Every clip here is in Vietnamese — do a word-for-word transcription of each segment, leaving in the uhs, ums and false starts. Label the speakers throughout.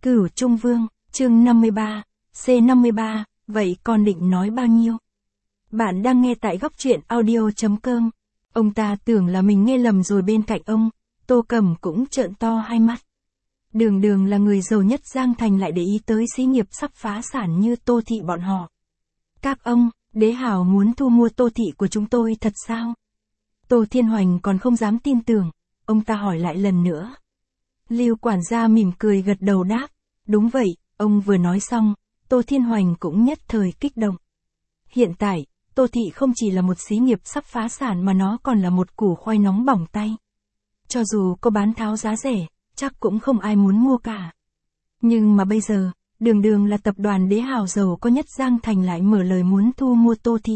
Speaker 1: Cửu Trung Vương, chương năm mươi ba, C năm mươi ba, vậy con định nói bao nhiêu? Bạn đang nghe tại góc truyện audio.com. Ông ta tưởng là mình nghe lầm rồi, bên cạnh ông, Tô Cẩm cũng trợn to hai mắt. Đường đường là người giàu nhất Giang Thành lại để ý tới xí nghiệp sắp phá sản như Tô Thị bọn họ. Các ông, Đế Hào muốn thu mua Tô Thị của chúng tôi thật sao? Tô Thiên Hoành còn không dám tin tưởng, ông ta hỏi lại lần nữa. Lưu quản gia mỉm cười gật đầu đáp, đúng vậy. Ông vừa nói xong, Tô Thiên Hoành cũng nhất thời kích động. Hiện tại, Tô Thị không chỉ là một xí nghiệp sắp phá sản mà nó còn là một củ khoai nóng bỏng tay. Cho dù có bán tháo giá rẻ, chắc cũng không ai muốn mua cả. Nhưng mà bây giờ, đường đường là tập đoàn Đế Hào giàu có nhất Giang Thành lại mở lời muốn thu mua Tô Thị.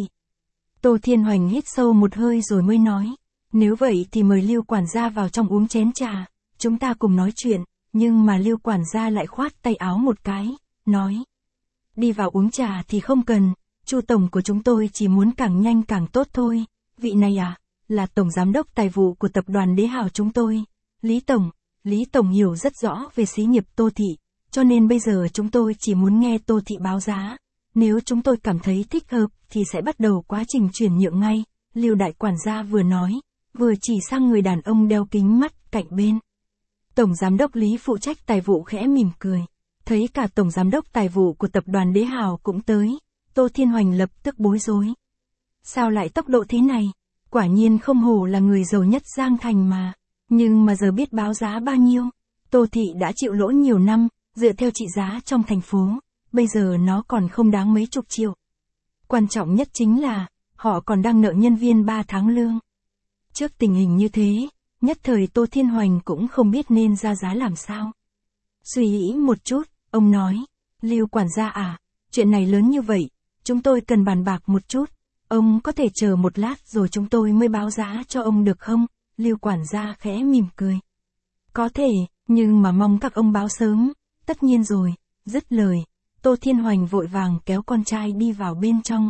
Speaker 1: Tô Thiên Hoành hít sâu một hơi rồi mới nói, nếu vậy thì mời Lưu quản gia vào trong uống chén trà, chúng ta cùng nói chuyện. Nhưng mà Lưu quản gia lại khoát tay áo một cái, nói, đi vào uống trà thì không cần, Chu tổng của chúng tôi chỉ muốn càng nhanh càng tốt thôi. Vị này à, là tổng giám đốc tài vụ của tập đoàn Đế Hào chúng tôi. Lý tổng, Lý tổng hiểu rất rõ về xí nghiệp Tô Thị, cho nên bây giờ chúng tôi chỉ muốn nghe Tô Thị báo giá. Nếu chúng tôi cảm thấy thích hợp thì sẽ bắt đầu quá trình chuyển nhượng ngay. Lưu đại quản gia vừa nói, vừa chỉ sang người đàn ông đeo kính mắt cạnh bên. Tổng giám đốc Lý phụ trách tài vụ khẽ mỉm cười, thấy cả tổng giám đốc tài vụ của tập đoàn Đế Hào cũng tới, Tô Thiên Hoành lập tức bối rối. Sao lại tốc độ thế này? Quả nhiên không hổ là người giàu nhất Giang Thành mà. Nhưng mà giờ biết báo giá bao nhiêu? Tô Thị đã chịu lỗ nhiều năm, dựa theo trị giá trong thành phố, bây giờ nó còn không đáng mấy chục triệu. Quan trọng nhất chính là, họ còn đang nợ nhân viên ba tháng lương. Trước tình hình như thế, nhất thời Tô Thiên Hoành cũng không biết nên ra giá làm sao. Suy nghĩ một chút, ông nói, Lưu quản gia à, chuyện này lớn như vậy, chúng tôi cần bàn bạc một chút, ông có thể chờ một lát rồi chúng tôi mới báo giá cho ông được không? Lưu quản gia khẽ mỉm cười. Có thể, nhưng mà mong các ông báo sớm. Tất nhiên rồi. Dứt lời, Tô Thiên Hoành vội vàng kéo con trai đi vào bên trong.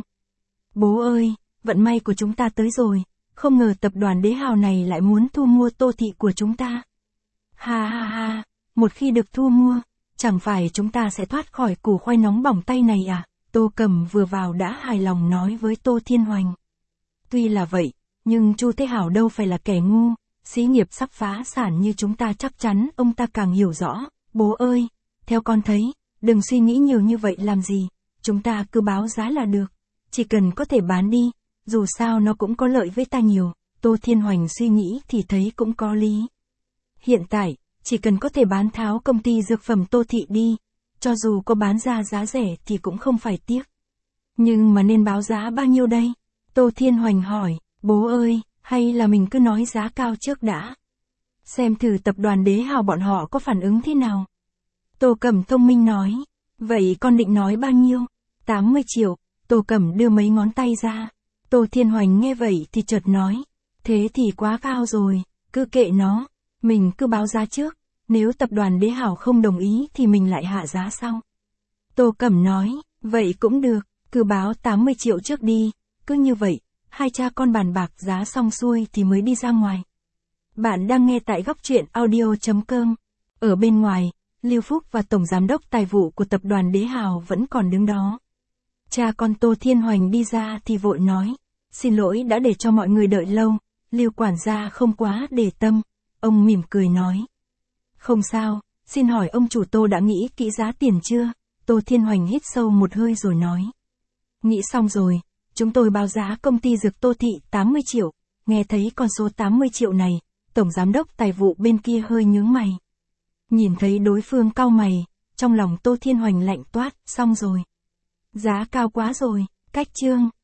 Speaker 1: Bố ơi, vận may của chúng ta tới rồi. Không ngờ tập đoàn Đế Hào này lại muốn thu mua Tô Thị của chúng ta. Ha ha ha, một khi được thu mua, chẳng phải chúng ta sẽ thoát khỏi củ khoai nóng bỏng tay này à? Tô Cẩm vừa vào đã hài lòng nói với Tô Thiên Hoành. Tuy là vậy, nhưng Chu Thế Hảo đâu phải là kẻ ngu, xí nghiệp sắp phá sản như chúng ta chắc chắn ông ta càng hiểu rõ. Bố ơi, theo con thấy, đừng suy nghĩ nhiều như vậy làm gì, chúng ta cứ báo giá là được, chỉ cần có thể bán đi. Dù sao nó cũng có lợi với ta nhiều. Tô Thiên Hoành suy nghĩ thì thấy cũng có lý. Hiện tại, chỉ cần có thể bán tháo công ty dược phẩm Tô Thị đi, cho dù có bán ra giá rẻ thì cũng không phải tiếc. Nhưng mà nên báo giá bao nhiêu đây? Tô Thiên Hoành hỏi, bố ơi, hay là mình cứ nói giá cao trước đã? Xem thử tập đoàn Đế Hào bọn họ có phản ứng thế nào. Tô Cẩm thông minh nói, vậy con định nói bao nhiêu? tám mươi triệu, Tô Cẩm đưa mấy ngón tay ra. Tô Thiên Hoành nghe vậy thì chợt nói, thế thì quá cao rồi, cứ kệ nó, mình cứ báo giá trước, nếu tập đoàn Đế Hào không đồng ý thì mình lại hạ giá sau. Tô Cẩm nói, vậy cũng được, cứ báo tám mươi triệu trước đi, cứ như vậy, hai cha con bàn bạc giá xong xuôi thì mới đi ra ngoài. Bạn đang nghe tại góc truyện audio.com. Ở bên ngoài, Lưu Phúc và tổng giám đốc tài vụ của tập đoàn Đế Hào vẫn còn đứng đó. Cha con Tô Thiên Hoành đi ra thì vội nói, xin lỗi đã để cho mọi người đợi lâu. Lưu quản gia không quá để tâm, ông mỉm cười nói, không sao, xin hỏi ông chủ Tô đã nghĩ kỹ giá tiền chưa? Tô Thiên Hoành hít sâu một hơi rồi nói, nghĩ xong rồi, chúng tôi báo giá công ty dược Tô Thị tám mươi triệu. Nghe thấy con số tám mươi triệu này, tổng giám đốc tài vụ bên kia hơi nhướng mày. Nhìn thấy đối phương cau mày, trong lòng Tô Thiên Hoành lạnh toát, xong rồi. Giá cao quá rồi, cách chương.